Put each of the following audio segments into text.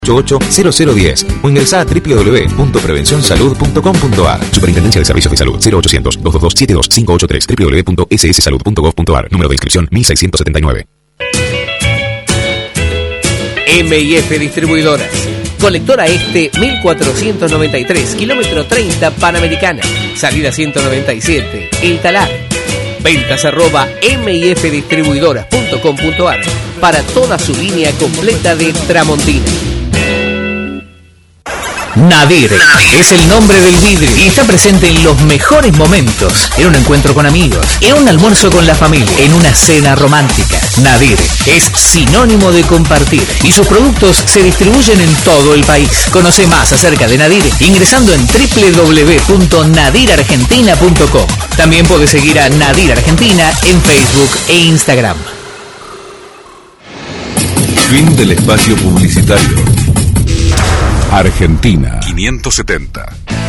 880010 o ingresá a www.prevencionsalud.com.ar. Superintendencia de Servicios de Salud 0800-222-72583 www.sssalud.gov.ar. Número de inscripción 1679. M&F Distribuidoras. Colectora Este 1493, kilómetro 30 Panamericana. Salida 197, El Talar. Ventas @mifdistribuidoras.com.ar para toda su línea completa de Tramontina. Nadir es el nombre del vidrio y está presente en los mejores momentos, en un encuentro con amigos, en un almuerzo con la familia, en una cena romántica. Nadir es sinónimo de compartir y sus productos se distribuyen en todo el país. Conoce más acerca de Nadir ingresando en www.nadirargentina.com. También puedes seguir a Nadir Argentina en Facebook e Instagram. Fin del espacio publicitario. Argentina 570.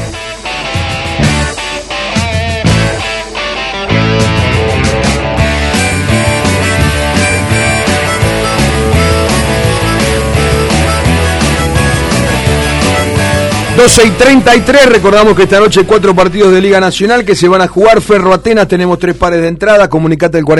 12:33, recordamos que esta noche 4 partidos de Liga Nacional que se van a jugar. Ferro Atenas, tenemos 3 pares de entrada, comunicate el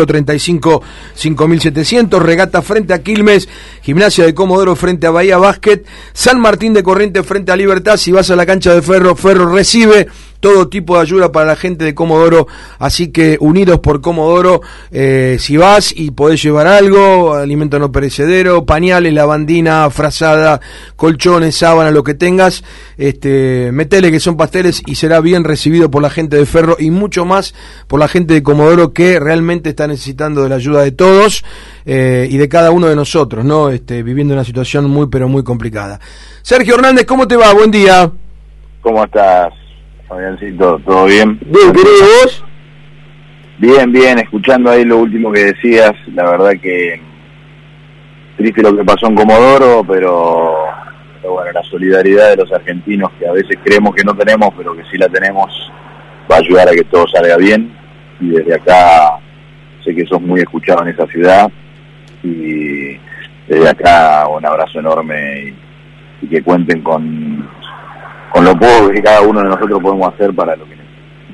4535-5700, Regata frente a Quilmes, Gimnasia de Comodoro frente a Bahía Básquet, San Martín de Corrientes frente a Libertad. Si vas a la cancha de Ferro, Ferro recibe todo tipo de ayuda para la gente de Comodoro, así que unidos por Comodoro, si vas y podés llevar algo, alimento no perecedero, pañales, lavandina, frazada, colchones, sábana, lo que tengas, metele que son pasteles y será bien recibido por la gente de Ferro y mucho más por la gente de Comodoro, que realmente está necesitando de la ayuda de todos y de cada uno de nosotros, ¿no? Viviendo una situación muy pero muy complicada. Sergio Hernández, ¿cómo te va? Buen día. ¿Cómo estás, Fabiancito? ¿Todo bien? Bien, querido, ¿vos? Bien, bien, escuchando ahí lo último que decías. La verdad que triste lo que pasó en Comodoro, pero bueno, la solidaridad de los argentinos, que a veces creemos que no tenemos, pero que sí la tenemos, va a ayudar a que todo salga bien. Y desde acá sé que sos muy escuchado en esa ciudad, y desde acá un abrazo enorme y que cuenten con lo poco que cada uno de nosotros podemos hacer para lo que necesitamos.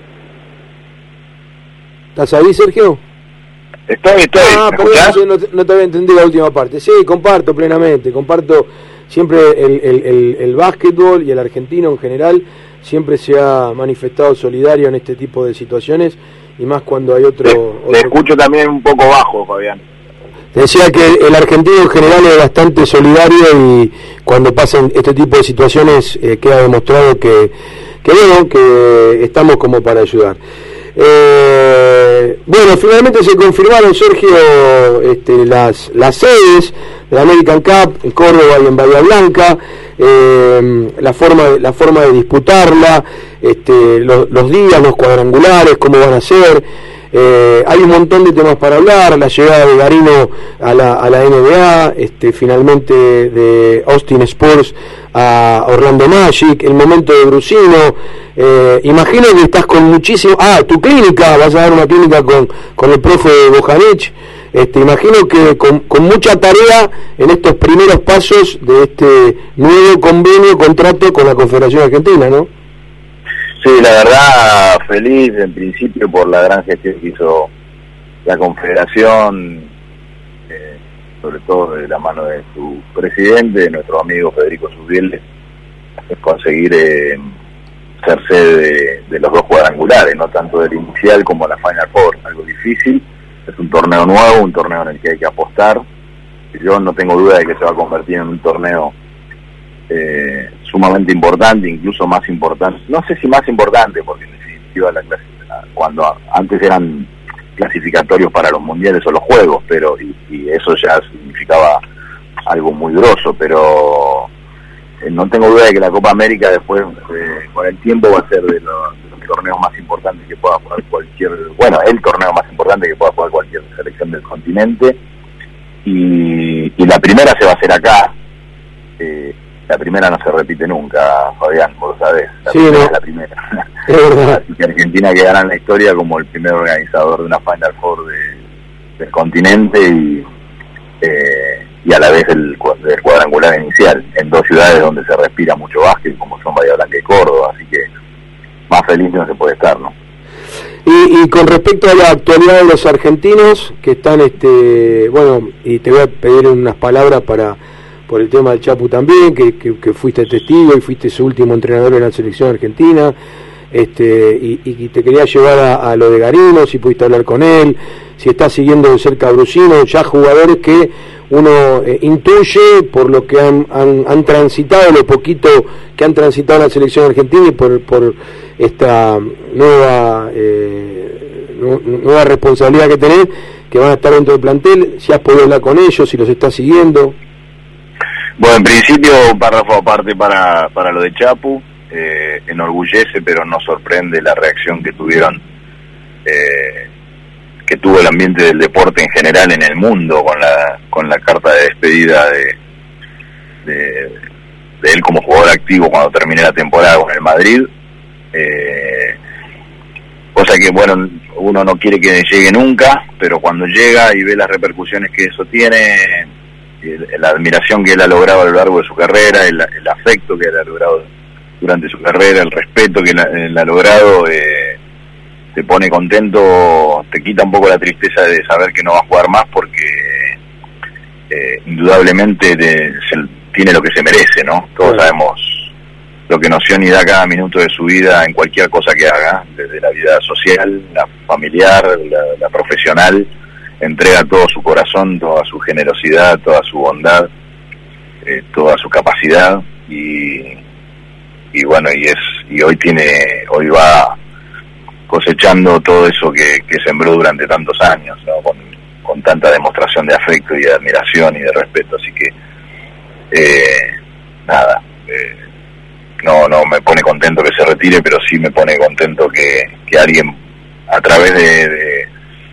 ¿Estás ahí, Sergio? Estoy. Perdón, no te había entendido la última parte. Sí, comparto plenamente, comparto siempre el básquetbol y el argentino en general siempre se ha manifestado solidario en este tipo de situaciones, y más cuando hay otro... Te escucho también un poco bajo, Fabián. Te decía que el argentino en general es bastante solidario, y cuando pasan este tipo de situaciones queda demostrado que estamos como para ayudar. Bueno, finalmente se confirmaron, Sergio, las sedes de la American Cup en Córdoba y en Bahía Blanca, la forma de disputarla, los días, los cuadrangulares, cómo van a ser. Hay un montón de temas para hablar, la llegada de Garino a la NBA, finalmente de Austin Spurs a Orlando Magic, el momento de Brusino. Imagino que estás con muchísimo... tu clínica, vas a dar una clínica con el profe Bojanic. Imagino que con mucha tarea en estos primeros pasos de este nuevo contrato con la Confederación Argentina, ¿no? Sí, la verdad, feliz en principio por la gran gestión que hizo la Confederación, sobre todo de la mano de su presidente, nuestro amigo Federico Susbiel, es conseguir ser sede de los 2 cuadrangulares, no tanto del inicial como la Final Four, algo difícil. Es un torneo nuevo, un torneo en el que hay que apostar. Yo no tengo duda de que se va a convertir en un torneo sumamente importante, incluso más importante, no sé si más importante, porque en definitiva cuando antes eran clasificatorios para los mundiales o los juegos, pero y eso ya significaba algo muy grosso, pero no tengo duda de que la Copa América después con el tiempo va a ser de los torneos más importantes que pueda jugar el torneo más importante que pueda jugar cualquier selección del continente, y la primera se va a hacer acá. La primera no se repite nunca, Fabián, vos sabés. Es la primera. Así que Argentina quedará en la historia como el primer organizador de una Final Four del continente, y y a la vez del cuadrangular inicial, en dos ciudades donde se respira mucho básquet, como son Bahía Blanca y Córdoba, así que más feliz no se puede estar, ¿no? Y con respecto a la actualidad de los argentinos que están, bueno, y te voy a pedir unas palabras por el tema del Chapu también, que fuiste testigo y fuiste su último entrenador en la selección argentina, y te quería llevar a lo de Garino, si pudiste hablar con él, si está siguiendo de cerca a Brusino, ya jugadores que uno intuye por lo que han transitado, lo poquito que han transitado la selección argentina y por esta nueva responsabilidad que tenés, que van a estar dentro del plantel, si has podido hablar con ellos, si los estás siguiendo. Bueno, en principio, un párrafo aparte para lo de Chapu, enorgullece pero no sorprende la reacción que tuvieron, que tuvo el ambiente del deporte en general en el mundo con la carta de despedida de él como jugador activo cuando terminé la temporada con el Madrid, cosa que bueno, uno no quiere que llegue nunca, pero cuando llega y ve las repercusiones que eso tiene, la admiración que él ha logrado a lo largo de su carrera, el afecto que él ha logrado durante su carrera, el respeto que él ha logrado, te pone contento, te quita un poco la tristeza de saber que no va a jugar más, porque indudablemente tiene lo que se merece, ¿no? Todos sabemos lo que Nocioni da cada minuto de su vida en cualquier cosa que haga, desde la vida social, la familiar, la profesional, entrega todo su corazón, toda su generosidad, toda su bondad, toda su capacidad, y bueno, y hoy va cosechando todo eso que sembró durante tantos años, ¿no? Con tanta demostración de afecto y de admiración y de respeto, así que nada, no me pone contento que se retire, pero sí me pone contento que alguien a través de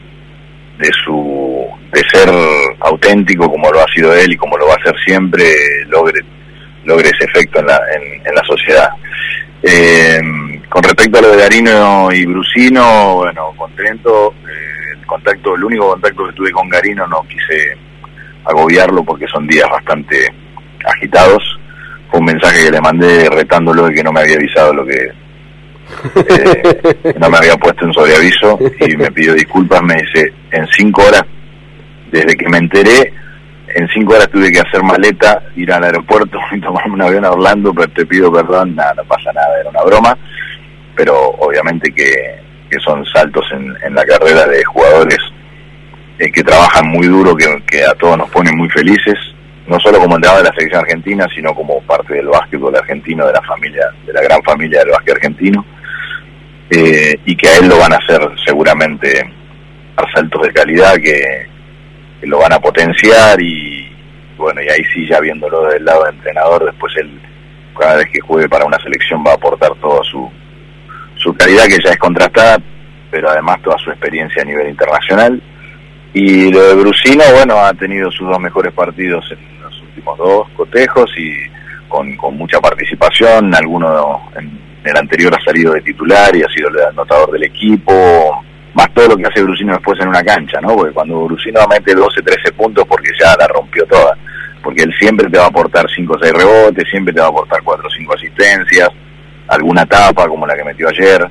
ser auténtico como lo ha sido él y como lo va a hacer siempre, logre ese efecto en la sociedad. Con respecto a lo de Garino y Brusino, bueno, contento. El único contacto que tuve con Garino, no quise agobiarlo porque son días bastante agitados. Fue un mensaje que le mandé retándolo de que no me había avisado lo que no me había puesto en sobreaviso, y me pidió disculpas. Me dice, en 5 horas, desde que me enteré, en 5 horas tuve que hacer maleta, ir al aeropuerto y tomarme un avión a Orlando, pero te pido perdón, nada, no pasa nada, era una broma, pero obviamente que son saltos en la carrera de jugadores que trabajan muy duro, que a todos nos ponen muy felices, no solo como entrenador de la selección argentina, sino como parte del básquetbol argentino, de la gran familia del básquet argentino, y que a él lo van a hacer seguramente a saltos de calidad que lo van a potenciar, y bueno, y ahí sí, ya viéndolo del lado de entrenador, después él cada vez que juegue para una selección va a aportar toda su calidad, que ya es contrastada, pero además toda su experiencia a nivel internacional. Y lo de Brusino, bueno, ha tenido sus 2 mejores partidos en los últimos 2 cotejos y con mucha participación. Alguno en el anterior ha salido de titular y ha sido el anotador del equipo, más todo lo que hace Brusino después en una cancha, ¿no? Porque cuando Brusino mete 12, 13 puntos, porque ya la rompió toda, porque él siempre te va a aportar 5 o 6 rebotes, siempre te va a aportar 4 o 5 asistencias, alguna tapa como la que metió ayer.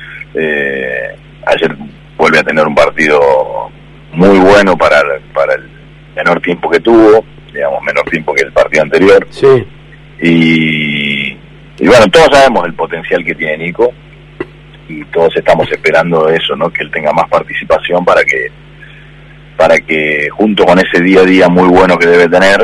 Ayer vuelve a tener un partido muy bueno para el menor tiempo que tuvo, digamos, menor tiempo que el partido anterior. Sí. Y bueno, todos sabemos el potencial que tiene Nico, y todos estamos esperando eso, ¿no? Que él tenga más participación para que junto con ese día a día muy bueno que debe tener,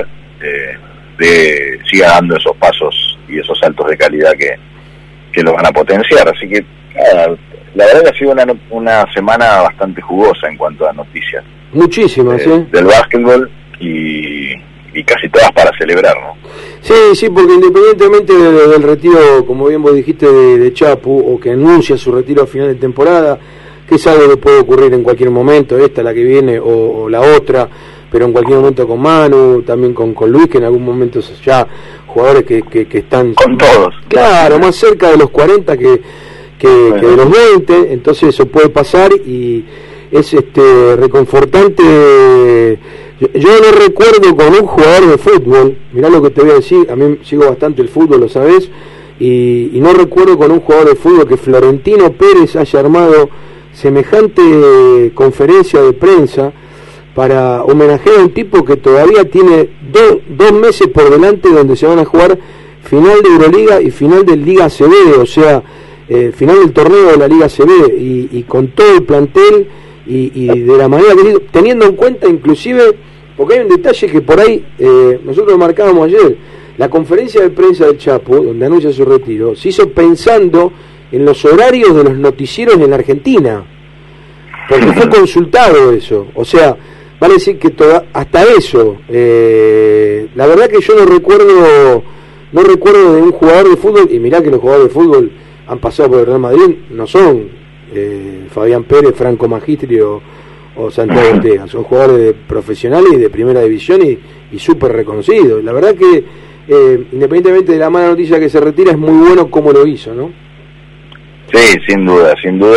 siga dando esos pasos y esos saltos de calidad que lo van a potenciar. Así que la verdad que ha sido una semana bastante jugosa en cuanto a noticias. Muchísimas, ¿sí? Del básquetbol, y casi todas para celebrar, ¿no? Sí, porque independientemente del retiro, como bien vos dijiste, de Chapu, o que anuncia su retiro a final de temporada, que es algo que puede ocurrir en cualquier momento, esta, la que viene, o la otra, pero en cualquier momento con Manu, también con Luis, que en algún momento ya jugadores que están... Con todos. Claro, más cerca de los 40 que de los 20, entonces eso puede pasar, y es reconfortante Yo no recuerdo con un jugador de fútbol, mirá lo que te voy a decir, a mí sigo bastante el fútbol, lo sabés, y no recuerdo con un jugador de fútbol que Florentino Pérez haya armado semejante conferencia de prensa para homenajear a un tipo que todavía tiene dos meses por delante donde se van a jugar final de Euroliga y final de Liga ACB, o sea, final del torneo de la Liga ACB, y con todo el plantel y de la manera que, teniendo en cuenta inclusive, porque hay un detalle que por ahí nosotros lo marcábamos ayer, la conferencia de prensa del Chapo, donde anuncia su retiro, se hizo pensando en los horarios de los noticieros en la Argentina, porque fue consultado eso, o sea, vale decir que hasta eso, la verdad que yo no recuerdo de un jugador de fútbol, y mirá que los jugadores de fútbol han pasado por el Real Madrid, no son Fabián Pérez, Franco Magistri o Santiago Ortega, son jugadores profesionales y de primera división y súper reconocidos. La verdad que independientemente de la mala noticia que se retira, es muy bueno cómo lo hizo, ¿no? Sí, sin duda.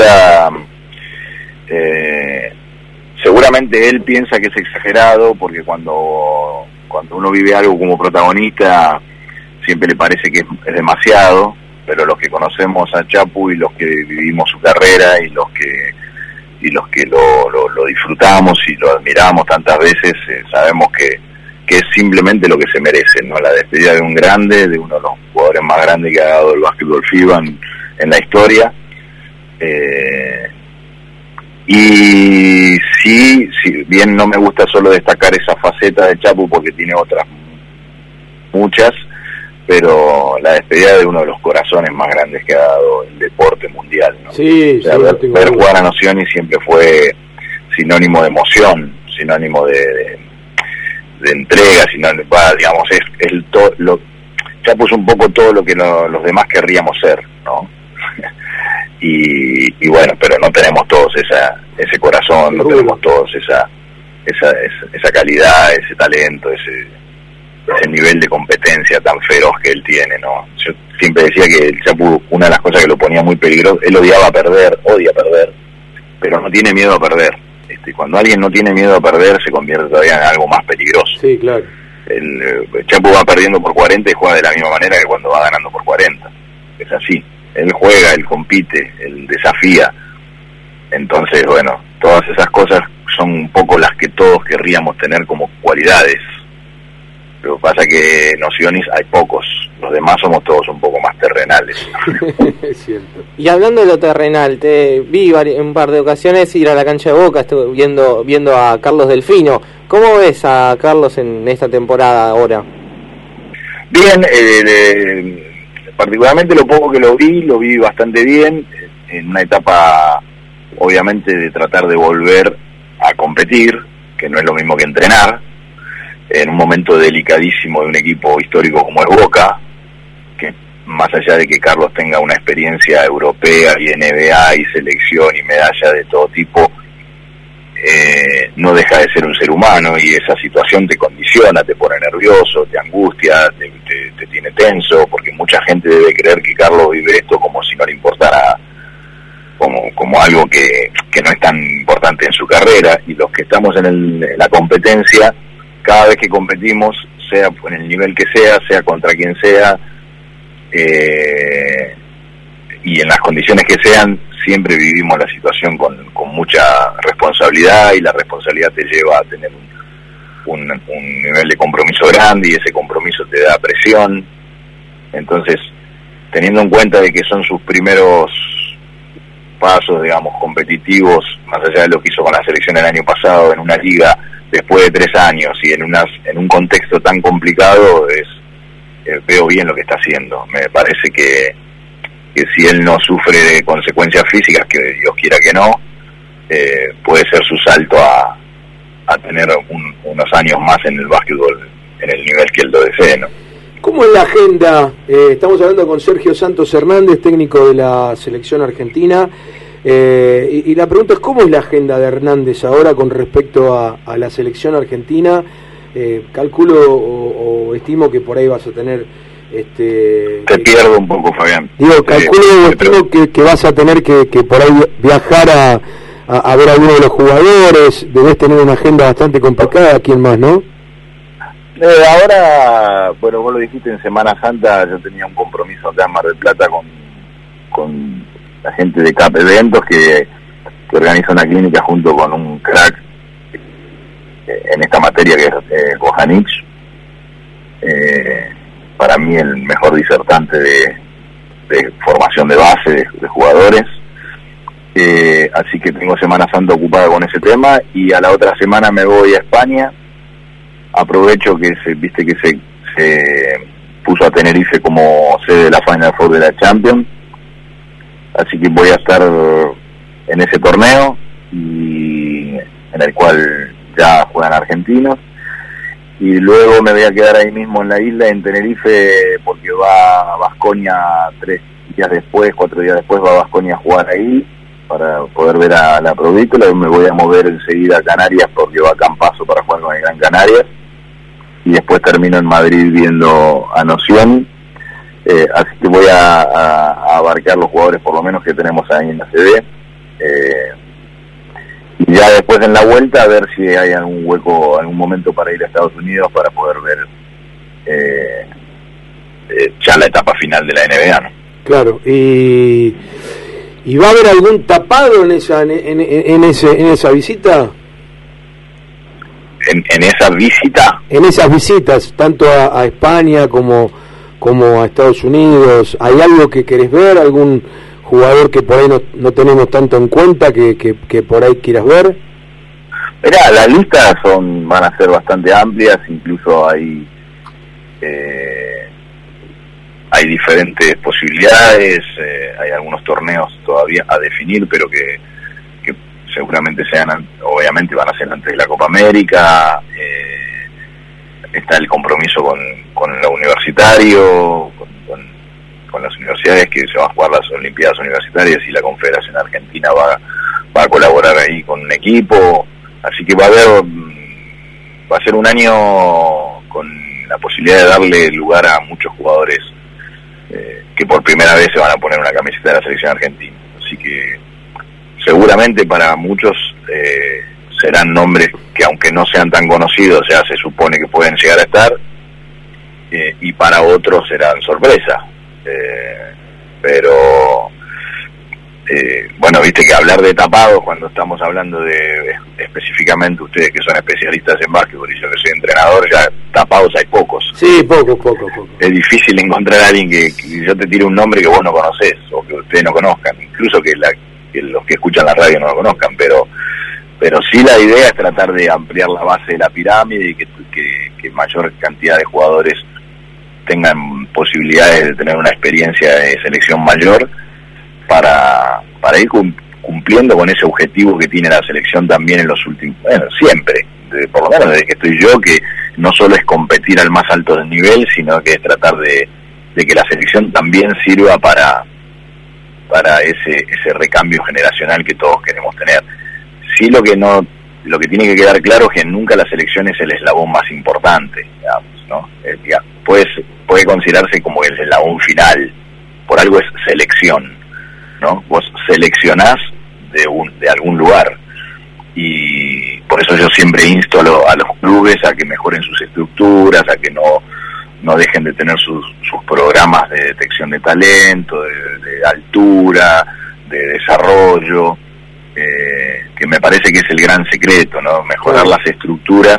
Seguramente él piensa que es exagerado, porque cuando uno vive algo como protagonista siempre le parece que es demasiado, pero los que conocemos a Chapu y los que vivimos su carrera y los que lo disfrutamos y lo admiramos tantas veces, sabemos que es simplemente lo que se merece, ¿no? La despedida de un grande, de uno de los jugadores más grandes que ha dado el básquetbol FIBA en la historia. Y sí, bien no me gusta solo destacar esa faceta de Chapu porque tiene otras muchas, pero la despedida de uno de los corazones más grandes que ha dado el deporte mundial, ¿no? Sí, o sea, ver jugar a Nocioni siempre fue sinónimo de emoción, sinónimo de entrega, digamos, Chapo es un poco todo lo que los demás querríamos ser, ¿no? y bueno, pero no tenemos todos ese corazón, no tenemos todos esa calidad, ese talento, ese nivel de competencia tan feroz que él tiene, ¿no? Yo siempre decía que el Chapu, una de las cosas que lo ponía muy peligroso, él odia perder, pero no tiene miedo a perder. Cuando alguien no tiene miedo a perder, se convierte todavía en algo más peligroso. Sí, claro. El Chapu va perdiendo por 40 y juega de la misma manera que cuando va ganando por 40. Es así. Él juega, él compite, él desafía. Entonces, bueno, todas esas cosas son un poco las que todos querríamos tener como cualidades. Lo que pasa que nociones hay pocos, los demás somos todos un poco más terrenales. Es cierto. Y hablando de lo terrenal, te vi en un par de ocasiones ir a la cancha de Boca, estuve viendo a Carlos Delfino. ¿Cómo ves a Carlos en esta temporada ahora? Bien, particularmente lo poco que lo vi bastante bien, en una etapa obviamente de tratar de volver a competir, que no es lo mismo que entrenar, en un momento delicadísimo de un equipo histórico como es Boca, que más allá de que Carlos tenga una experiencia europea y NBA y selección y medalla de todo tipo, no deja de ser un ser humano, y esa situación te condiciona, te pone nervioso, te angustia, te tiene tenso, porque mucha gente debe creer que Carlos vive esto como si no le importara, como algo que no es tan importante en su carrera, y los que estamos en la competencia, cada vez que competimos, sea en el nivel que sea contra quien sea, y en las condiciones que sean, siempre vivimos la situación con mucha responsabilidad, y la responsabilidad te lleva a tener un nivel de compromiso grande, y ese compromiso te da presión. Entonces, teniendo en cuenta de que son sus primeros pasos, digamos, competitivos, más allá de lo que hizo con la selección el año pasado en una liga después de 3 años y en un contexto tan complicado, veo bien lo que está haciendo. Me parece que si él no sufre de consecuencias físicas, que Dios quiera que no, puede ser su salto a tener unos años más en el básquetbol en el nivel que él lo desee, ¿no? ¿Cómo es la agenda? Estamos hablando con Sergio Santos Hernández, técnico de la selección argentina, y la pregunta es: ¿cómo es la agenda de Hernández ahora con respecto a la selección argentina? Calculo o estimo que por ahí vas a tener... Te pierdo un poco, Fabián. Digo, calculo o estimo que vas a tener que por ahí viajar a ver a alguno de los jugadores, debes tener una agenda bastante complicada. ¿Quién más, no? Ahora, bueno, vos lo dijiste, en Semana Santa yo tenía un compromiso acá en Mar del Plata con la gente de CAP Eventos que organiza una clínica junto con un crack en esta materia que es Gojanich, para mí el mejor disertante de formación de base de jugadores, así que tengo Semana Santa ocupada con ese tema, y a la otra semana me voy a España. Aprovecho que se puso a Tenerife como sede de la Final Four de la Champions, así que voy a estar en ese torneo, y en el cual ya juegan argentinos, y luego me voy a quedar ahí mismo en la isla, en Tenerife, porque va Baskonia 4 días después va Baskonia a jugar ahí para poder ver a la Provítola. Me voy a mover enseguida a Canarias porque va Campazo para jugar con el Gran Canarias, y después termino en Madrid viendo a Noción, así que voy a abarcar los jugadores por lo menos que tenemos ahí en la CD, y ya después en la vuelta a ver si hay algún hueco, algún momento para ir a Estados Unidos para poder ver ya la etapa final de la NBA, ¿no? Claro, y va a haber algún tapado en esa visita. En esa visita. En esas visitas, tanto a España como a Estados Unidos, ¿hay algo que querés ver? ¿Algún jugador que por ahí no tenemos tanto en cuenta que por ahí quieras ver? Mirá, las listas van a ser bastante amplias, incluso hay diferentes posibilidades, hay algunos torneos todavía a definir, pero que seguramente obviamente van a ser antes de la Copa América. Está el compromiso con lo universitario, con las universidades, que se van a jugar las Olimpiadas Universitarias, y la Confederación Argentina va a colaborar ahí con un equipo, así que va a ser un año con la posibilidad de darle lugar a muchos jugadores que por primera vez se van a poner una camiseta de la selección argentina, así que seguramente para muchos serán nombres que, aunque no sean tan conocidos, ya se supone que pueden llegar a estar, y para otros serán sorpresa, pero bueno, viste que hablar de tapados cuando estamos hablando de específicamente ustedes que son especialistas en básquetbol y yo que soy entrenador, ya tapados hay pocos. Sí, poco. Es difícil encontrar a alguien que yo te tire un nombre que vos no conocés o que ustedes no conozcan, incluso que los que escuchan la radio no lo conozcan, pero sí la idea es tratar de ampliar la base de la pirámide y que mayor cantidad de jugadores tengan posibilidades de tener una experiencia de selección mayor para ir cumpliendo con ese objetivo que tiene la selección también en los últimos, siempre, por lo menos desde que estoy yo, que no solo es competir al más alto del nivel, sino que es tratar de que la selección también sirva para ese recambio generacional que todos queremos tener. Sí, lo que tiene que quedar claro es que nunca la selección es el eslabón más importante, digamos, ¿no? Puede considerarse como el eslabón final, por algo es selección, ¿no? Vos seleccionás de algún lugar, y por eso yo siempre insto a los clubes a que mejoren sus estructuras, a que no dejen de tener sus programas de detección de talento, de altura, de desarrollo, que me parece que es el gran secreto, ¿no? Mejorar las estructuras.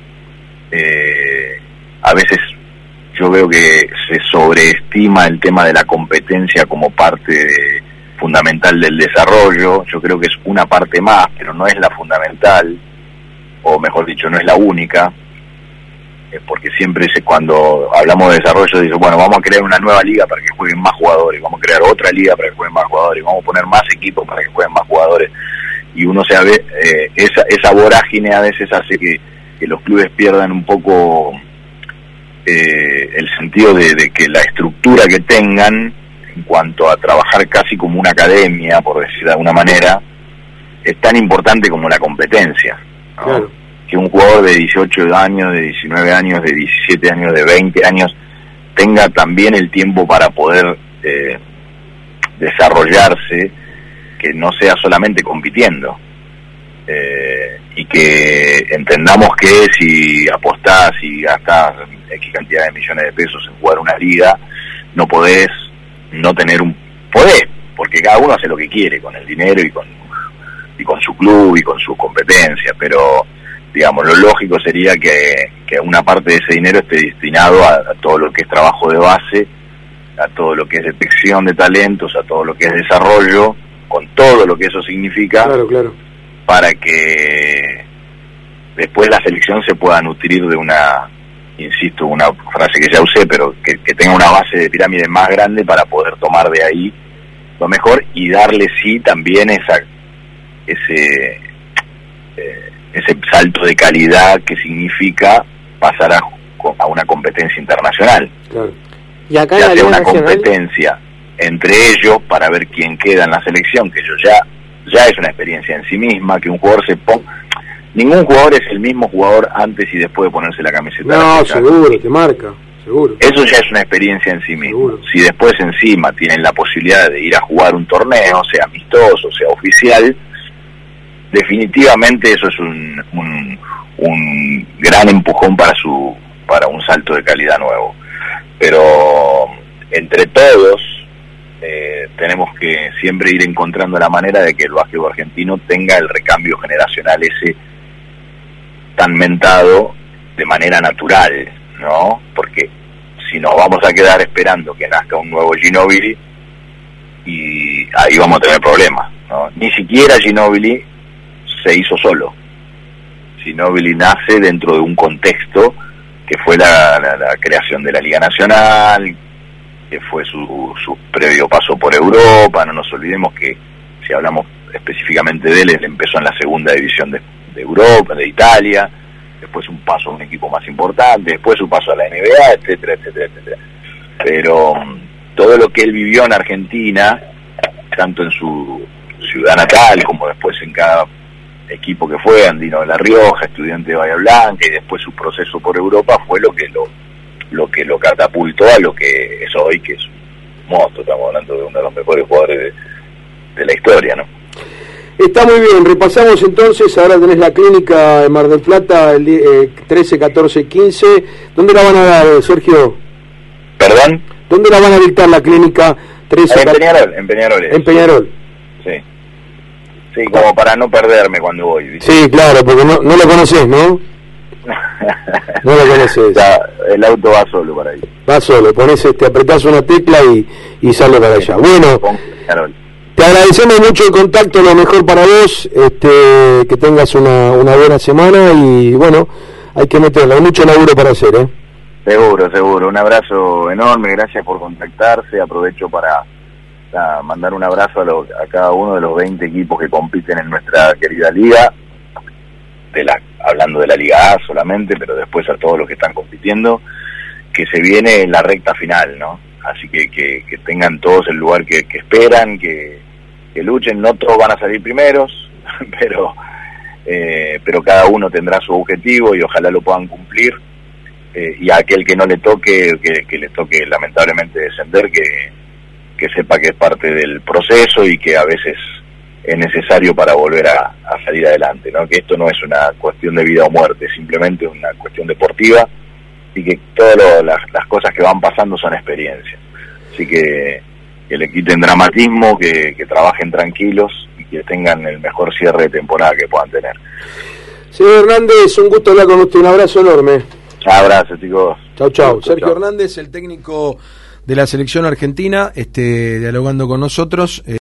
A veces yo veo que se sobreestima el tema de la competencia como parte fundamental del desarrollo. Yo creo que es una parte más, pero no es la fundamental, o mejor dicho, no es la única, porque siempre cuando hablamos de desarrollo dice, bueno, vamos a crear una nueva liga para que jueguen más jugadores, vamos a crear otra liga para que jueguen más jugadores, vamos a poner más equipos para que jueguen más jugadores, y uno sabe, esa vorágine a veces hace que los clubes pierdan un poco el sentido de que la estructura que tengan en cuanto a trabajar casi como una academia, por decir de alguna manera, es tan importante como la competencia, ¿no? Claro. Que un jugador de 18 años, de 19 años, de 17 años, de 20 años tenga también el tiempo para poder desarrollarse, que no sea solamente compitiendo, y que entendamos que si apostás y gastás X cantidad de millones de pesos en jugar una liga, no podés no tener podés, porque cada uno hace lo que quiere con el dinero y con su club y con su competencia, pero digamos, lo lógico sería que una parte de ese dinero esté destinado a todo lo que es trabajo de base, a todo lo que es detección de talentos, a todo lo que es desarrollo, con todo lo que eso significa, claro, para que después la selección se pueda nutrir de una, insisto, una frase que ya usé, pero que tenga una base de pirámide más grande para poder tomar de ahí lo mejor y darle sí también ese salto de calidad que significa pasar a una competencia internacional. Claro. Y acá ya en la sea una Nacional, competencia entre ellos para ver quién queda en la selección, que ya es una experiencia en sí misma, que un jugador se ponga. Ningún jugador es el mismo jugador antes y después de ponerse la camiseta. No, seguro, te marca, seguro. Eso ya es una experiencia en sí mismo. Seguro. Si después encima tienen la posibilidad de ir a jugar un torneo, sea amistoso, sea oficial, definitivamente eso es un gran empujón para un salto de calidad nuevo. Pero entre todos tenemos que siempre ir encontrando la manera de que el básquetbol argentino tenga el recambio generacional ese tan mentado de manera natural, ¿no? Porque si nos vamos a quedar esperando que nazca un nuevo Ginóbili, y ahí vamos a tener problemas, ¿no? Ni siquiera Ginóbili se hizo solo. Ginóbili nace dentro de un contexto que fue la creación de la Liga Nacional, que fue su previo paso por Europa. No nos olvidemos que, si hablamos específicamente de él empezó en la segunda división de Europa, de Italia, después un paso a un equipo más importante, después su paso a la NBA, etcétera, etcétera, etcétera. Pero todo lo que él vivió en Argentina, tanto en su ciudad natal como después en cada equipo que fue, Andino de La Rioja, Estudiante de Bahía Blanca, y después su proceso por Europa, fue lo que lo catapultó a lo que es hoy, que es un monstruo. Estamos hablando de uno de los mejores jugadores de la historia, ¿no? Está muy bien, repasamos entonces. Ahora tenés la clínica en Mar del Plata el 13, 14, 15. ¿Dónde la van a dar, Sergio? ¿Perdón? ¿Dónde la van a dictar la clínica 13? En Peñarol. En Peñarol. Sí, como para no perderme cuando voy, ¿viste? Sí, claro, porque no lo conocés, ¿no? No lo conocés. Ya, el auto va solo para ahí. Va solo, apretás una tecla y sale para allá. Bueno, te agradecemos mucho el contacto, lo mejor para vos, que tengas una buena semana y bueno, hay que meterla, hay mucho laburo para hacer, ¿eh? Seguro. Un abrazo enorme, gracias por contactarse. Aprovecho para mandar un abrazo a cada uno de los 20 equipos que compiten en nuestra querida liga, hablando de la Liga A solamente, pero después a todos los que están compitiendo, que se viene en la recta final, ¿no? Así que tengan todos el lugar que esperan, que luchen. No todos van a salir primeros, pero cada uno tendrá su objetivo y ojalá lo puedan cumplir. Y a aquel que no le toque, que le toque lamentablemente descender, que sepa que es parte del proceso y que a veces es necesario para volver a salir adelante, ¿no? Que esto no es una cuestión de vida o muerte, es simplemente una cuestión deportiva, y que todas las cosas que van pasando son experiencias. Así que le quiten dramatismo, que trabajen tranquilos y que tengan el mejor cierre de temporada que puedan tener. Señor Hernández, un gusto hablar con usted, un abrazo enorme. Abrazo, chicos. Chau. Sergio Hernández, el técnico de la selección argentina, dialogando con nosotros.